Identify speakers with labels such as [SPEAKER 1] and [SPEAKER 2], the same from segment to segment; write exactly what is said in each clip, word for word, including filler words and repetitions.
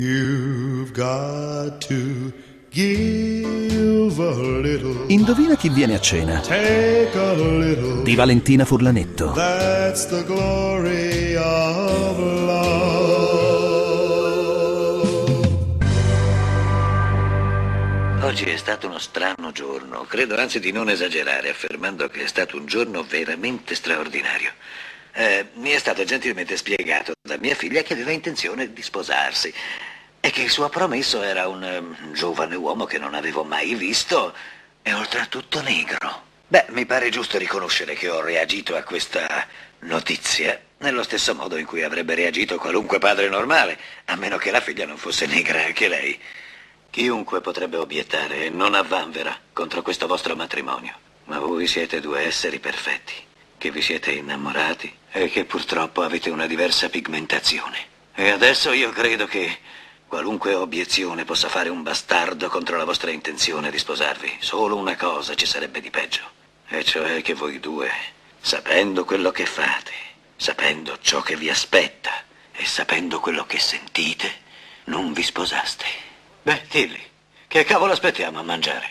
[SPEAKER 1] You've got to give a little.
[SPEAKER 2] Indovina chi viene a cena?
[SPEAKER 1] Take a little.
[SPEAKER 2] Di Valentina Furlanetto.
[SPEAKER 1] That's the glory of love.
[SPEAKER 3] Oggi è stato uno strano giorno. Credo anzi di non esagerare affermando che è stato un giorno veramente straordinario. Eh, mi è stato gentilmente spiegato da mia figlia che aveva intenzione di sposarsi e che il suo promesso era un um, giovane uomo che non avevo mai visto e oltretutto negro. Beh, mi pare giusto riconoscere che ho reagito a questa notizia nello stesso modo in cui avrebbe reagito qualunque padre normale, a meno che la figlia non fosse negra anche lei. Chiunque potrebbe obiettare, non avvanvera, contro questo vostro matrimonio. Ma voi siete due esseri perfetti, che vi siete innamorati e che purtroppo avete una diversa pigmentazione. E adesso io credo che qualunque obiezione possa fare un bastardo contro la vostra intenzione di sposarvi. Solo una cosa ci sarebbe di peggio, e cioè che voi due, sapendo quello che fate, sapendo ciò che vi aspetta e sapendo quello che sentite, non vi sposaste. Beh, dilli, che cavolo aspettiamo a mangiare?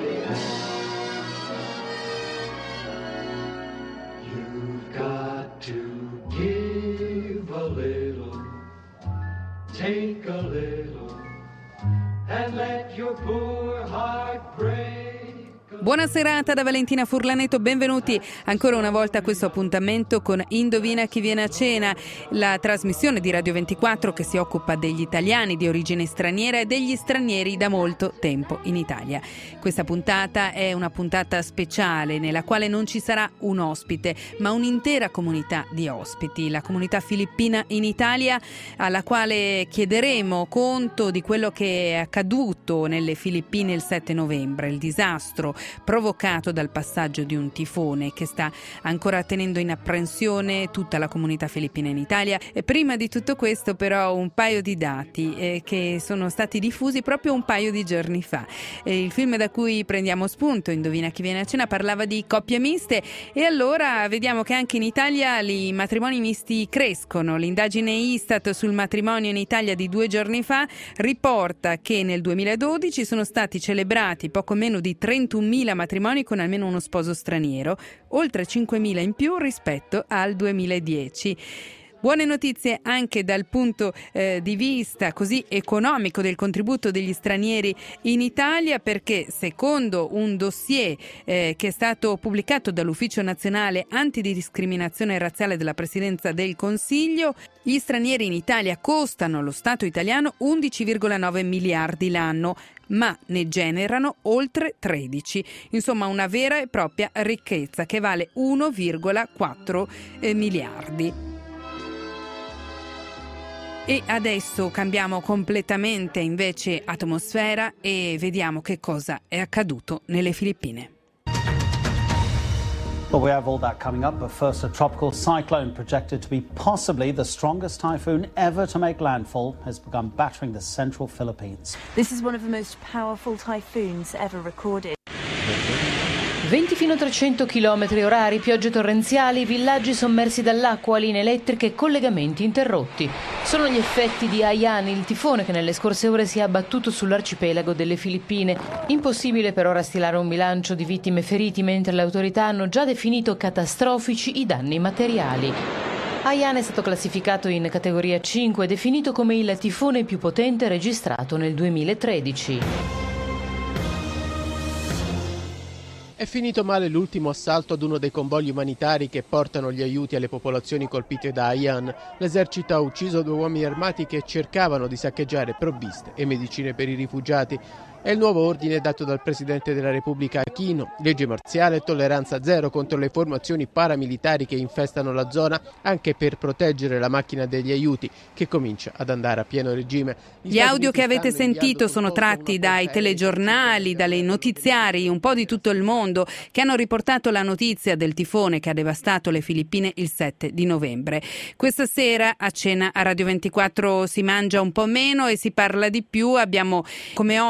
[SPEAKER 1] You've got to give a little, take a little, and let your poor heart break.
[SPEAKER 4] Buona serata da Valentina Furlanetto, benvenuti ancora una volta a questo appuntamento con Indovina chi viene a cena, la trasmissione di Radio ventiquattro che si occupa degli italiani di origine straniera e degli stranieri da molto tempo in Italia. Questa puntata è una puntata speciale nella quale non ci sarà un ospite, ma un'intera comunità di ospiti, la comunità filippina in Italia, alla quale chiederemo conto di quello che è accaduto nelle Filippine il sette novembre, il disastro provocato dal passaggio di un tifone che sta ancora tenendo in apprensione tutta la comunità filippina in Italia. E prima di tutto questo però un paio di dati eh, che sono stati diffusi proprio un paio di giorni fa. Eh, il film da cui prendiamo spunto, Indovina chi viene a cena, parlava di coppie miste e allora vediamo che anche in Italia i matrimoni misti crescono. L'indagine Istat sul matrimonio in Italia di due giorni fa riporta che nel duemiladodici sono stati celebrati poco meno di trentunomila matrimoni con almeno uno sposo straniero, oltre cinquemila in più rispetto al duemiladieci. Buone notizie anche dal punto eh, di vista così economico del contributo degli stranieri in Italia, perché secondo un dossier eh, che è stato pubblicato dall'Ufficio Nazionale Antidiscriminazione Razziale della Presidenza del Consiglio, gli stranieri in Italia costano allo Stato italiano undici virgola nove miliardi l'anno, ma ne generano oltre tredici. Insomma, una vera e propria ricchezza che vale uno virgola quattro eh, miliardi. E adesso cambiamo completamente invece atmosfera e vediamo che cosa è accaduto nelle Filippine.
[SPEAKER 5] Well, we have all that coming up, but first a tropical cyclone projected to be possibly the strongest typhoon ever to make landfall has begun battering the central Philippines.
[SPEAKER 6] This is one of the most powerful typhoons ever recorded.
[SPEAKER 7] venti fino a trecento chilometri orari, piogge torrenziali, villaggi sommersi dall'acqua, linee elettriche e collegamenti interrotti. Sono gli effetti di Haiyan, il tifone che nelle scorse ore si è abbattuto sull'arcipelago delle Filippine. Impossibile per ora stilare un bilancio di vittime e feriti, mentre le autorità hanno già definito catastrofici i danni materiali. Haiyan è stato classificato in categoria cinque, definito come il tifone più potente registrato nel duemilatredici.
[SPEAKER 8] È finito male l'ultimo assalto ad uno dei convogli umanitari che portano gli aiuti alle popolazioni colpite da Haiyan. L'esercito ha ucciso due uomini armati che cercavano di saccheggiare provviste e medicine per i rifugiati. È il nuovo ordine dato dal Presidente della Repubblica Aquino, legge marziale e tolleranza zero contro le formazioni paramilitari che infestano la zona, anche per proteggere la macchina degli aiuti che comincia ad andare a pieno regime.
[SPEAKER 4] Gli audio che avete sentito sono tratti dai telegiornali, dalle notiziari, un po' di tutto il mondo, che hanno riportato la notizia del tifone che ha devastato le Filippine il sette di novembre. Questa sera a cena a Radio ventiquattro si mangia un po' meno e si parla di più. Abbiamo come ospite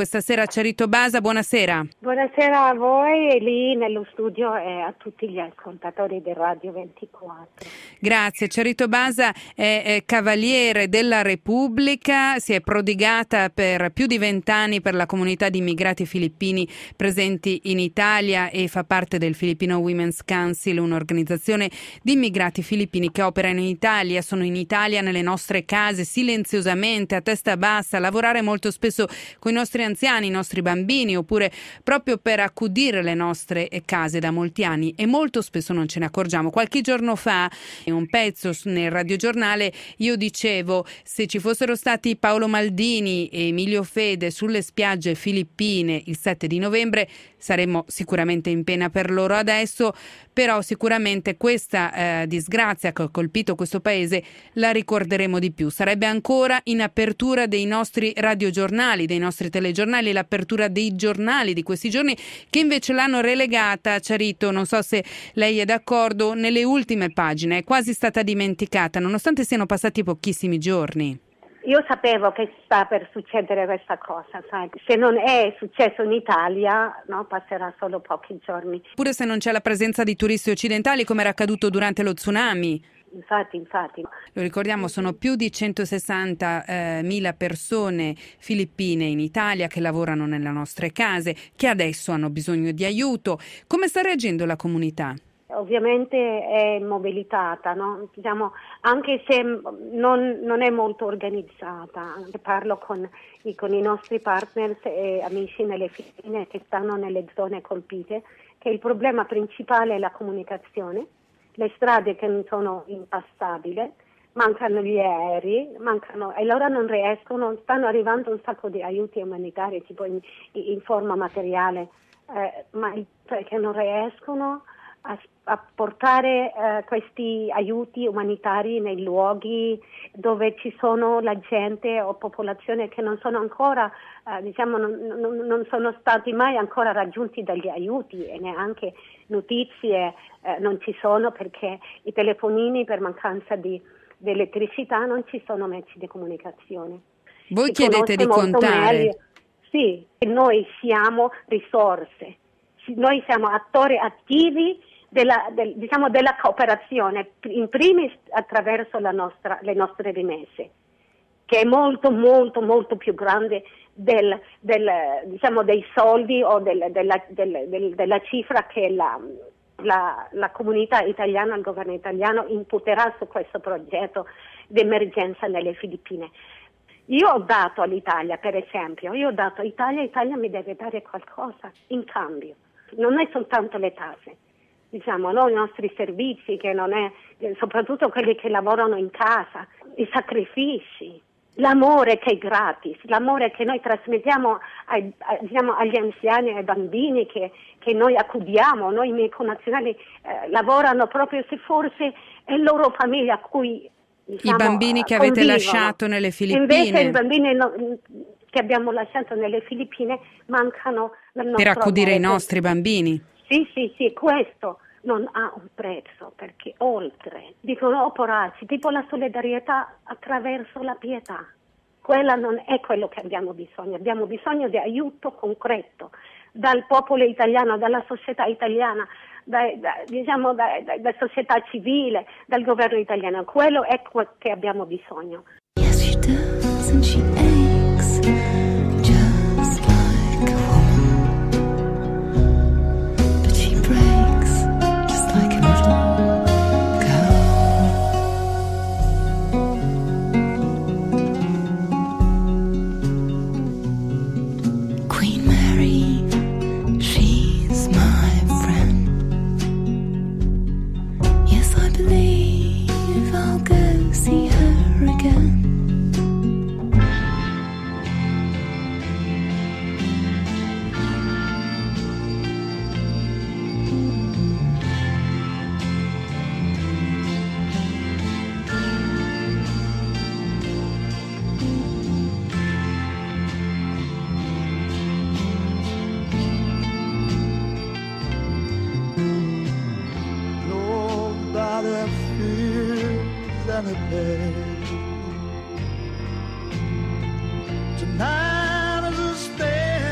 [SPEAKER 4] questa sera Cerito Basa, buonasera.
[SPEAKER 9] Buonasera a voi lì nello studio e a tutti gli ascoltatori di Radio ventiquattro.
[SPEAKER 4] Grazie. Cerito Basa è, è cavaliere della Repubblica, si è prodigata per più di vent'anni per la comunità di immigrati filippini presenti in Italia e fa parte del Filipino Women's Council, un'organizzazione di immigrati filippini che operano in Italia, sono in Italia nelle nostre case silenziosamente, a testa bassa, a lavorare molto spesso con i nostri anziani, i nostri bambini, oppure proprio per accudire le nostre case da molti anni e molto spesso non ce ne accorgiamo. Qualche giorno fa, in un pezzo nel radiogiornale, io dicevo: se ci fossero stati Paolo Maldini e Emilio Fede sulle spiagge filippine il sette di novembre, saremmo sicuramente in pena per loro adesso, però sicuramente questa eh, disgrazia che ha colpito questo paese la ricorderemo di più. Sarebbe ancora in apertura dei nostri radiogiornali, dei nostri telegiornali, l'apertura dei giornali di questi giorni, che invece l'hanno relegata, Cerito, non so se lei è d'accordo, nelle ultime pagine, è quasi stata dimenticata, nonostante siano passati pochissimi giorni.
[SPEAKER 9] Io sapevo che sta per succedere questa cosa, sai? Se non è successo in Italia, no, passerà solo pochi giorni.
[SPEAKER 4] Pure se non c'è la presenza di turisti occidentali, come era accaduto durante lo tsunami.
[SPEAKER 9] Infatti, infatti.
[SPEAKER 4] Lo ricordiamo, sono più di centosessantamila persone filippine in Italia che lavorano nelle nostre case, che adesso hanno bisogno di aiuto. Come sta reagendo la comunità?
[SPEAKER 9] Ovviamente è mobilitata, no? Diciamo, anche se non, non è molto organizzata. Parlo con i, con i nostri partners e amici nelle Filippine che stanno nelle zone colpite, che il problema principale è la comunicazione, le strade che non sono impassabili, mancano gli aerei, mancano, e loro non riescono, stanno arrivando un sacco di aiuti umanitari, tipo in, in forma materiale, eh, ma perché non riescono a, a portare eh, questi aiuti umanitari nei luoghi dove ci sono la gente o popolazione che non sono ancora, eh, diciamo, non, non, non sono stati mai ancora raggiunti dagli aiuti e neanche notizie eh, non ci sono, perché i telefonini per mancanza di, di elettricità non ci sono mezzi di comunicazione.
[SPEAKER 4] Voi
[SPEAKER 9] Si
[SPEAKER 4] chiedete di
[SPEAKER 9] conosce molto
[SPEAKER 4] contare?
[SPEAKER 9] meglio. Sì, noi siamo risorse, noi siamo attori attivi della, del, diciamo, della cooperazione, in primis attraverso la nostra, le nostre rimesse, che è molto molto molto più grande del, del, diciamo, dei soldi o del, della, del, del, della cifra che la, la, la comunità italiana, il governo italiano imputerà su questo progetto di emergenza nelle Filippine. Io ho dato all'Italia, per esempio, io ho dato all'Italia, l'Italia mi deve dare qualcosa in cambio, non è soltanto le tasse. Diciamo, no, i nostri servizi, che non è, soprattutto quelli che lavorano in casa, i sacrifici, l'amore che è gratis, l'amore che noi trasmettiamo ai, a, diciamo, agli anziani e ai bambini che, che noi accudiamo, noi miei connazionali eh, lavorano proprio se forse è loro famiglia a cui, diciamo,
[SPEAKER 4] i bambini che avete
[SPEAKER 9] convivono.
[SPEAKER 4] lasciato nelle Filippine.
[SPEAKER 9] Invece i bambini no, che abbiamo lasciato nelle Filippine mancano del nostro
[SPEAKER 4] per accudire
[SPEAKER 9] amore.
[SPEAKER 4] i nostri bambini.
[SPEAKER 9] Sì, sì, sì, questo non ha un prezzo, perché oltre, dicono, poracci, tipo la solidarietà attraverso la pietà. Quella non è quello che abbiamo bisogno, abbiamo bisogno di aiuto concreto dal popolo italiano, dalla società italiana, da, da, diciamo da, da, da società civile, dal governo italiano. Quello è quel che abbiamo bisogno.
[SPEAKER 10] Yes, she does, and she aches, just like a woman. But she breaks, just like a little girl. Queen Mary, she's my friend. Yes, I believe I'll go see her again.
[SPEAKER 11] Nobody feels any pain. Tonight is a special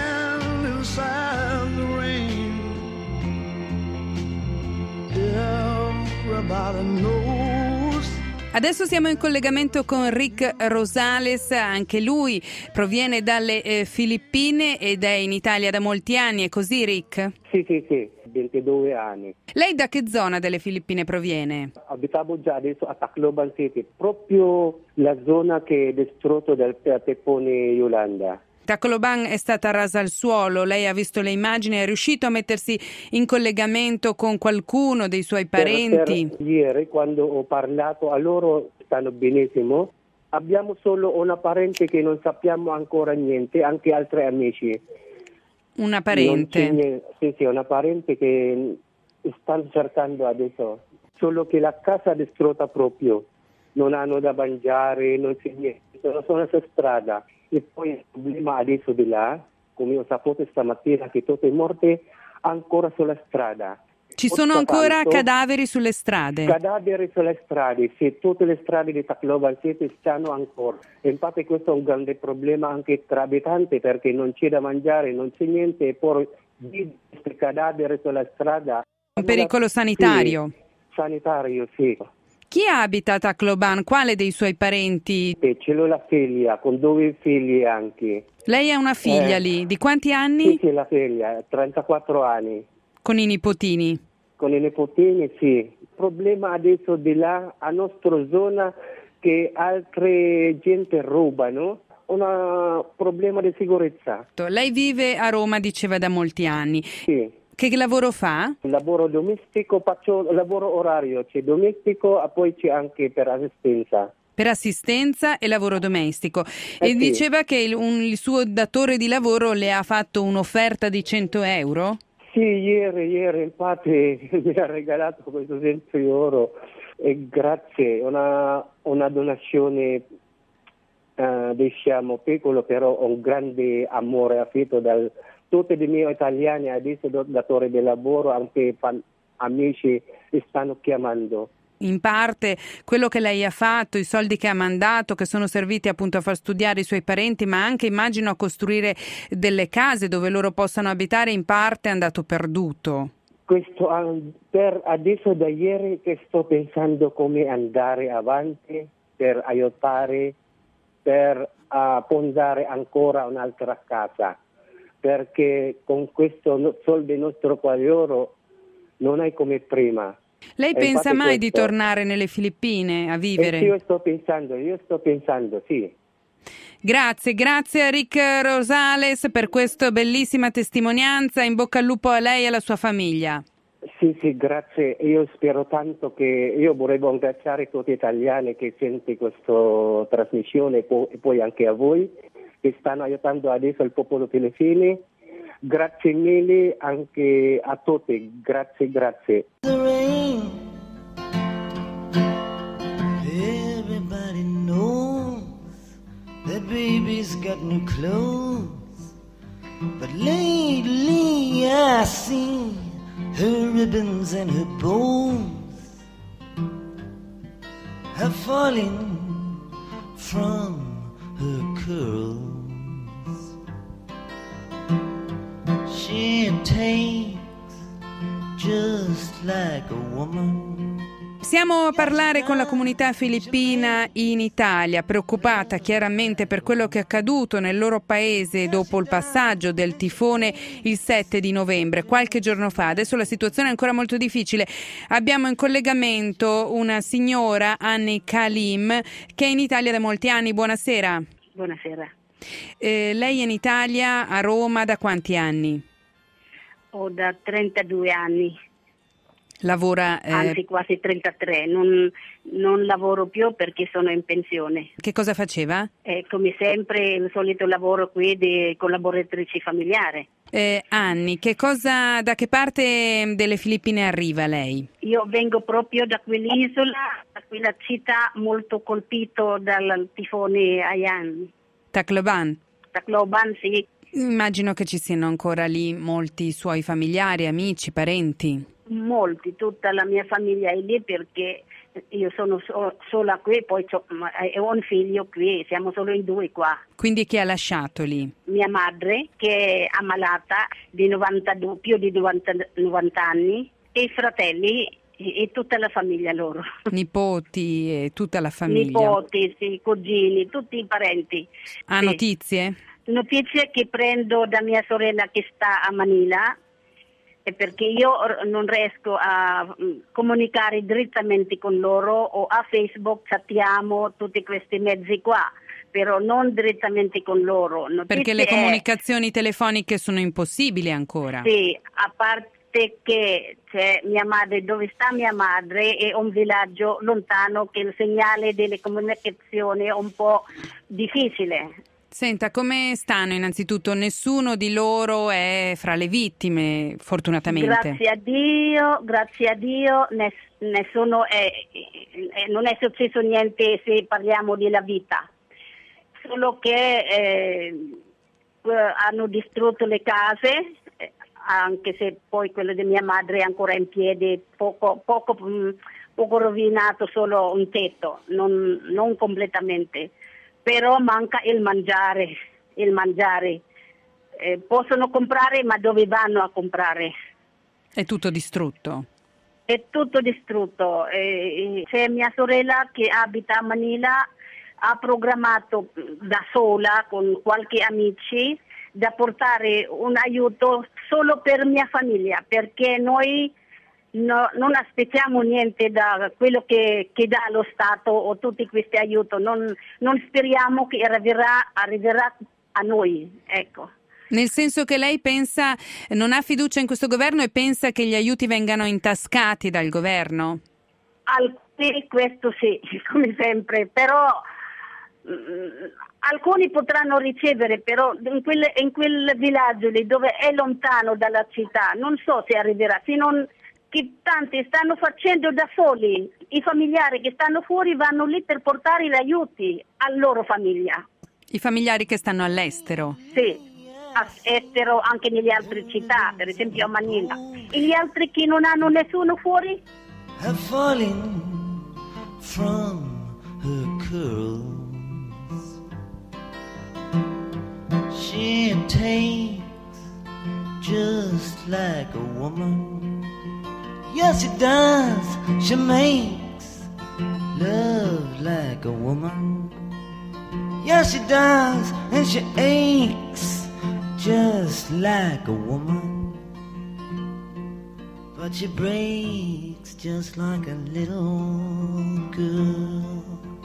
[SPEAKER 11] everybody knows.
[SPEAKER 4] Adesso siamo in collegamento con Rick Rosales, anche lui proviene dalle eh, Filippine ed è in Italia da molti anni, è così Rick?
[SPEAKER 12] Sì, sì, sì, ventidue anni.
[SPEAKER 4] Lei da che zona delle Filippine proviene?
[SPEAKER 12] Abitavo già adesso a Tacloban City, proprio la zona che è distrutta dal Tepone Yolanda.
[SPEAKER 4] Tacloban è stata rasa al suolo, lei ha visto le immagini, è riuscito a mettersi in collegamento con qualcuno dei suoi parenti?
[SPEAKER 12] Per, per ieri quando ho parlato a loro stanno benissimo, abbiamo solo una parente che non sappiamo ancora niente, anche altri amici.
[SPEAKER 4] Una parente?
[SPEAKER 12] Sì, sì, una parente che stanno cercando adesso, solo che la casa è distrutta proprio, non hanno da mangiare, non c'è niente, sono sulla strada. E poi il problema adesso di là, come ho saputo stamattina, che tutte morte ancora sulla strada.
[SPEAKER 4] Ci sono ancora cadaveri sulle strade?
[SPEAKER 12] Cadaveri sulle strade, sì, tutte le strade di Tacloban City stanno ancora. Infatti questo è un grande problema anche tra abitanti perché non c'è da mangiare, non c'è niente e poi questi cadaveri sulla strada.
[SPEAKER 4] Un pericolo sanitario?
[SPEAKER 12] Sì, sanitario, sì.
[SPEAKER 4] Chi abita a Tacloban? Quale dei suoi parenti?
[SPEAKER 12] Eh, ce l'ho la figlia, con due figli anche.
[SPEAKER 4] Lei ha una figlia
[SPEAKER 12] eh,
[SPEAKER 4] lì, di quanti anni?
[SPEAKER 12] Sì, sì, la figlia, trentaquattro anni.
[SPEAKER 4] Con i nipotini?
[SPEAKER 12] Con i nipotini, sì. Il problema adesso di là, a nostra zona, che altre gente rubano, un problema di sicurezza.
[SPEAKER 4] Lei vive a Roma, diceva, da molti anni.
[SPEAKER 12] Sì.
[SPEAKER 4] Che lavoro fa?
[SPEAKER 12] Lavoro domestico, faccio lavoro orario, c'è domestico e poi c'è anche per assistenza.
[SPEAKER 4] Per assistenza e lavoro domestico.
[SPEAKER 12] Eh
[SPEAKER 4] e
[SPEAKER 12] sì.
[SPEAKER 4] Diceva che il, un, il suo datore di lavoro le ha fatto un'offerta di cento euro?
[SPEAKER 12] Sì, ieri, ieri infatti mi ha regalato questo cento euro e grazie, una, una donazione uh, diciamo piccolo però un grande amore affetto dal tutti i miei italiani adesso datori di lavoro, anche fan, amici stanno chiamando.
[SPEAKER 4] In parte quello che lei ha fatto, i soldi che ha mandato, che sono serviti appunto a far studiare i suoi parenti, ma anche immagino a costruire delle case dove loro possano abitare, in parte è andato perduto.
[SPEAKER 12] Questo per adesso da ieri che sto pensando come andare avanti per aiutare, per uh, fondare ancora un'altra casa. Perché con questo soldi nostro quadro non è come prima.
[SPEAKER 4] Lei
[SPEAKER 12] e
[SPEAKER 4] pensa mai
[SPEAKER 12] questo...
[SPEAKER 4] di tornare nelle Filippine a vivere?
[SPEAKER 12] Eh, io sto pensando, io sto pensando, sì.
[SPEAKER 4] Grazie, grazie a Rick Rosales per questa bellissima testimonianza, in bocca al lupo a lei e alla sua famiglia.
[SPEAKER 12] Sì, sì, grazie. Io spero tanto che io volevo ringraziare tutti gli italiani che sentono questa trasmissione e poi anche a voi che stanno aiutando adesso il popolo filippino. Grazie mille anche a tutti, grazie, grazie.
[SPEAKER 11] Everybody knows that baby's got new clothes, but lately I see her ribbons and her bows have fallen from her curls. She takes just like a woman.
[SPEAKER 4] Siamo a parlare con la comunità filippina in Italia, preoccupata chiaramente per quello che è accaduto nel loro paese dopo il passaggio del tifone il sette di novembre, qualche giorno fa. Adesso la situazione è ancora molto difficile. Abbiamo in collegamento una signora, Anni Kalim, che è in Italia da molti anni. Buonasera.
[SPEAKER 9] Buonasera.
[SPEAKER 4] Eh, lei è in Italia, a Roma, da quanti anni?
[SPEAKER 9] Ho da trentadue anni.
[SPEAKER 4] Lavora... Eh...
[SPEAKER 9] Anzi, quasi trentatré. Non, non lavoro più perché sono in pensione.
[SPEAKER 4] Che cosa faceva?
[SPEAKER 9] Eh, come sempre, il solito lavoro qui di collaboratrice familiare.
[SPEAKER 4] Eh, Anni, che cosa, da che parte delle Filippine arriva lei?
[SPEAKER 9] Io vengo proprio da quell'isola, da quella città molto colpita dal tifone Haiyan.
[SPEAKER 4] Tacloban?
[SPEAKER 9] Tacloban, sì.
[SPEAKER 4] Immagino che ci siano ancora lì molti suoi familiari, amici, parenti.
[SPEAKER 9] Molti, tutta la mia famiglia è lì perché io sono so- sola qui, poi ho, ho un figlio qui, siamo solo in due qua.
[SPEAKER 4] Quindi chi ha lasciato lì?
[SPEAKER 9] Mia madre che è ammalata di novantadue, più di novanta, novanta anni, e i fratelli e tutta la famiglia loro.
[SPEAKER 4] Nipoti e tutta la famiglia.
[SPEAKER 9] Nipoti, sì, cugini, tutti i parenti.
[SPEAKER 4] Ha
[SPEAKER 9] sì.
[SPEAKER 4] notizie?
[SPEAKER 9] Notizie che prendo da mia sorella che sta a Manila, perché io non riesco a comunicare direttamente con loro, o a Facebook chattiamo tutti questi mezzi qua, però non direttamente con loro. Notizie
[SPEAKER 4] perché le
[SPEAKER 9] è,
[SPEAKER 4] comunicazioni telefoniche sono impossibili ancora.
[SPEAKER 9] Sì, a parte che c'è mia madre, dove sta mia madre è un villaggio lontano che il segnale delle comunicazioni è un po' difficile.
[SPEAKER 4] Senta, come stanno innanzitutto? Nessuno di loro è fra le vittime, fortunatamente.
[SPEAKER 9] Grazie a Dio, grazie a Dio, ness- nessuno è, eh, non è successo niente se parliamo della vita. Solo che eh, hanno distrutto le case, eh, anche se poi quello di mia madre è ancora in piedi, poco, poco, mh, poco rovinato, solo un tetto, non, non completamente. Però manca il mangiare, il mangiare. Eh, possono comprare, ma dove vanno a comprare?
[SPEAKER 4] È tutto distrutto.
[SPEAKER 9] È tutto distrutto. Eh, c'è mia sorella che abita a Manila, ha programmato da sola con qualche amici da portare un aiuto solo per mia famiglia, perché noi no, non aspettiamo niente da quello che, che dà lo Stato o tutti questi aiuti, non, non speriamo che arriverà, arriverà a noi, ecco.
[SPEAKER 4] Nel senso che lei pensa, non ha fiducia in questo governo e pensa che gli aiuti vengano intascati dal governo?
[SPEAKER 9] Alcuni, questo sì, come sempre, però mh, alcuni potranno ricevere, però in quel, in quel villaggio lì dove è lontano dalla città, non so se arriverà, se non, che tanti stanno facendo da soli, i familiari che stanno fuori vanno lì per portare gli aiuti alla loro famiglia.
[SPEAKER 4] I familiari che stanno all'estero?
[SPEAKER 9] Sì. Estero, anche nelle altre città, per esempio a Manila. E gli altri che non hanno nessuno fuori?
[SPEAKER 11] Have fallen from her curls. She takes just like a woman. Yes, she does. She makes love like a woman. Yes, she does, and she aches just like a woman, but she breaks just like a little girl.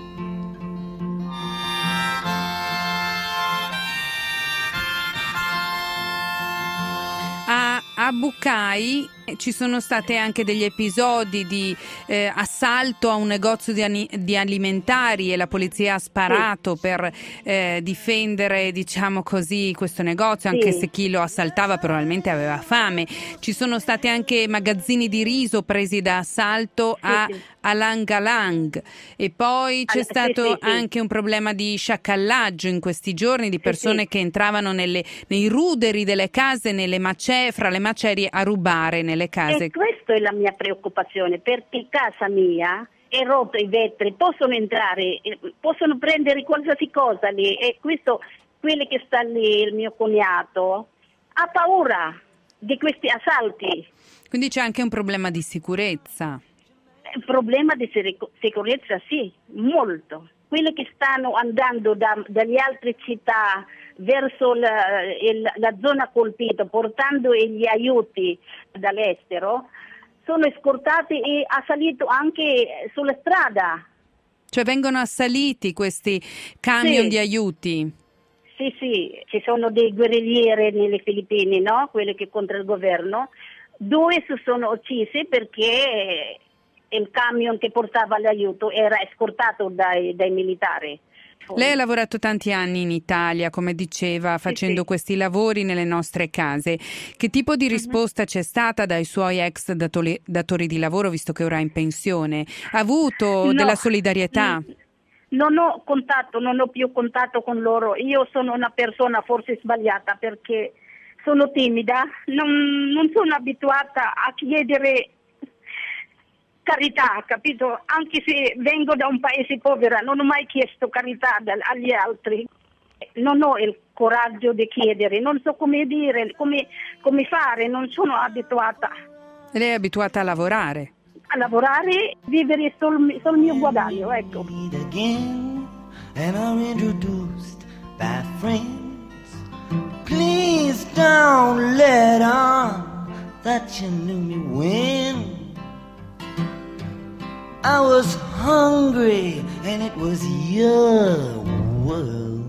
[SPEAKER 4] A, a Bucai ci sono state anche degli episodi di eh, assalto a un negozio di, ani- di alimentari e la polizia ha sparato sì. per eh, difendere, diciamo così, questo negozio, anche sì. se chi lo assaltava probabilmente aveva fame. Ci sono stati anche magazzini di riso presi da assalto sì, a sì. Alangalang e poi c'è All- stato sì, sì, sì. anche un problema di sciacallaggio in questi giorni di persone sì, sì. che entravano nelle, nei ruderi delle case, nelle mace- fra le macerie a rubare nelle case.
[SPEAKER 9] E questa è la mia preoccupazione, perché casa mia è rotto i vetri, possono entrare, possono prendere qualsiasi cosa lì e questo, quelli che sta lì, il mio cognato, ha paura di questi assalti.
[SPEAKER 4] Quindi c'è anche un problema di sicurezza.
[SPEAKER 9] Il problema di sicurezza sì, molto. Quelli che stanno andando da, dalle altre città verso la, il, la zona colpita, portando gli aiuti dall'estero, sono scortati e assaliti anche sulla strada.
[SPEAKER 4] Cioè vengono assaliti questi camion
[SPEAKER 9] sì.
[SPEAKER 4] di aiuti?
[SPEAKER 9] Sì, sì, ci sono dei guerriglieri nelle Filippine, no? Quelli che contro il governo. Due si sono uccisi perché il camion che portava l'aiuto era scortato dai, dai militari.
[SPEAKER 4] Lei ha lavorato tanti anni in Italia, come diceva, facendo sì, sì. questi lavori nelle nostre case. Che tipo di risposta uh-huh. c'è stata dai suoi ex datori, datori di lavoro, visto che ora è in pensione? Ha avuto
[SPEAKER 9] no,
[SPEAKER 4] della solidarietà?
[SPEAKER 9] Non ho contatto, non ho più contatto con loro. Io sono una persona forse sbagliata perché sono timida, non, non sono abituata a chiedere carità, capito? Anche se vengo da un paese povero, non ho mai chiesto carità agli altri. Non ho il coraggio di chiedere, non so come dire, come, come fare, non sono abituata.
[SPEAKER 4] Lei è abituata a lavorare?
[SPEAKER 9] a lavorare, vivere sul, sul mio guadagno, ecco.
[SPEAKER 11] And are introduced by friends. Please don't let on that you knew me when I was hungry and it was your world.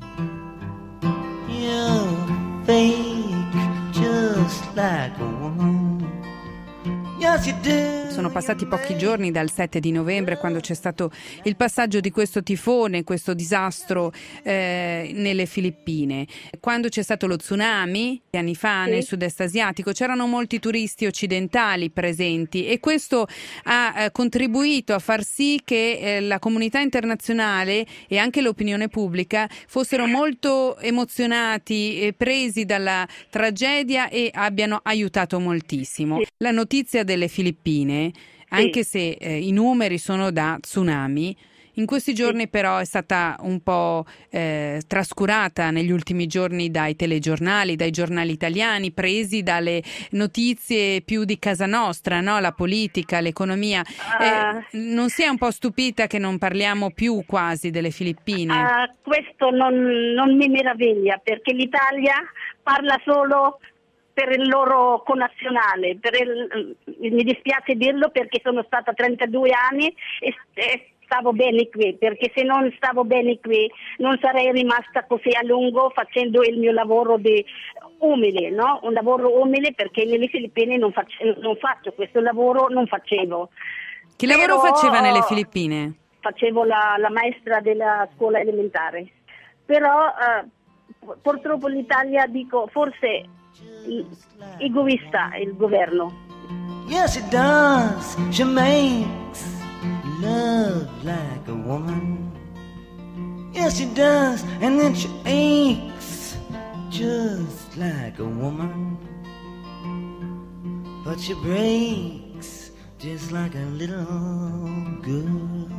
[SPEAKER 11] You're fake just like a woman. Yes, you do.
[SPEAKER 4] Sono passati pochi giorni dal sette di novembre, quando c'è stato il passaggio di questo tifone, questo disastro eh, nelle Filippine. Quando c'è stato lo tsunami, anni fa, sì. nel sud-est asiatico, c'erano molti turisti occidentali presenti e questo ha eh, contribuito a far sì che eh, la comunità internazionale e anche l'opinione pubblica fossero molto emozionati e presi dalla tragedia e abbiano aiutato moltissimo. Sì. La notizia delle Filippine, anche se eh, i numeri sono da tsunami, in questi giorni sì. però è stata un po' eh, trascurata negli ultimi giorni dai telegiornali, dai giornali italiani, presi dalle notizie più di casa nostra, no? La politica, l'economia. Uh, eh, non si è un po' stupita che non parliamo più quasi delle Filippine?
[SPEAKER 9] Uh, questo non, non mi meraviglia, perché l'Italia parla solo per il loro connazionale, per il, mi dispiace dirlo perché sono stata trentadue anni e, e stavo bene qui, perché se non stavo bene qui non sarei rimasta così a lungo facendo il mio lavoro di umile, no? Un lavoro umile, perché nelle Filippine non faccio, non faccio questo lavoro, non facevo.
[SPEAKER 4] Che lavoro
[SPEAKER 9] Però,
[SPEAKER 4] faceva nelle Filippine?
[SPEAKER 9] Facevo la, la maestra della scuola elementare, però uh, purtroppo l'Italia, dico, forse egoista il governo.
[SPEAKER 11] Yes, it does. She makes love like a woman. Yes, she does. And then she aches just like a woman. But she breaks just like a little girl.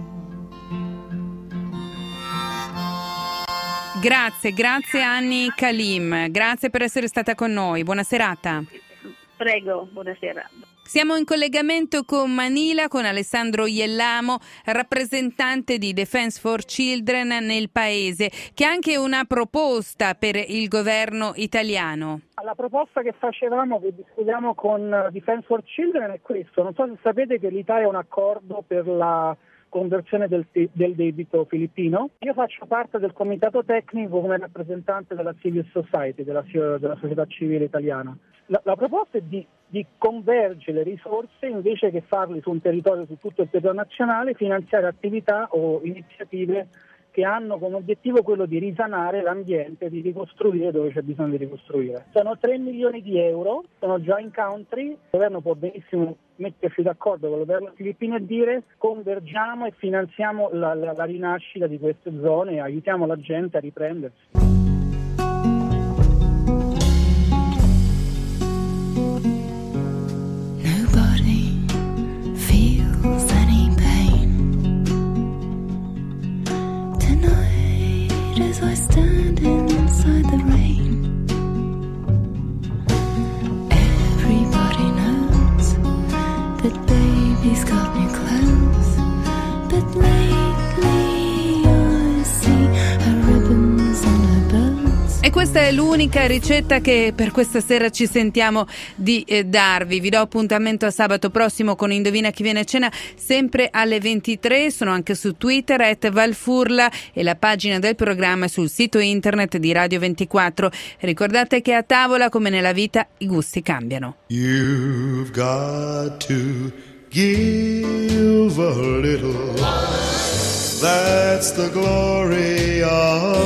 [SPEAKER 4] Grazie, grazie Anni Kalim, grazie per essere stata con noi, buona serata.
[SPEAKER 9] Prego, buonasera.
[SPEAKER 4] Siamo in collegamento con Manila con Alessandro Iellamo, rappresentante di Defense for Children nel paese, che ha anche una proposta per il governo italiano.
[SPEAKER 13] La proposta che facevamo, che discutiamo con Defense for Children è questo. Non so se sapete che l'Italia ha un accordo per la conversione del, del debito filippino. Io faccio parte del comitato tecnico come rappresentante della civil society, della, della società civile italiana. La, la proposta è di, di convergere le risorse, invece che farli su un territorio, su tutto il territorio nazionale, finanziare attività o iniziative che hanno come obiettivo quello di risanare l'ambiente, di ricostruire dove c'è bisogno di ricostruire. Sono tre milioni di euro, sono già in country, il governo può benissimo mettersi d'accordo con il governo filippino e dire convergiamo e finanziamo la, la, la rinascita di queste zone e aiutiamo la gente a riprendersi.
[SPEAKER 10] As I stand inside the rain, everybody knows that baby's got new clothes, but lately I see her ribbons on her bows.
[SPEAKER 4] E questa è l'unica ricetta che per questa sera ci sentiamo di eh, darvi. Vi do appuntamento a sabato prossimo con Indovina chi viene a cena, sempre alle ventitré. Sono anche su Twitter at Valfurla e la pagina del programma è sul sito internet di Radio ventiquattro. Ricordate che a tavola, come nella vita, i gusti cambiano.
[SPEAKER 14] You've got to give a little. That's the glory of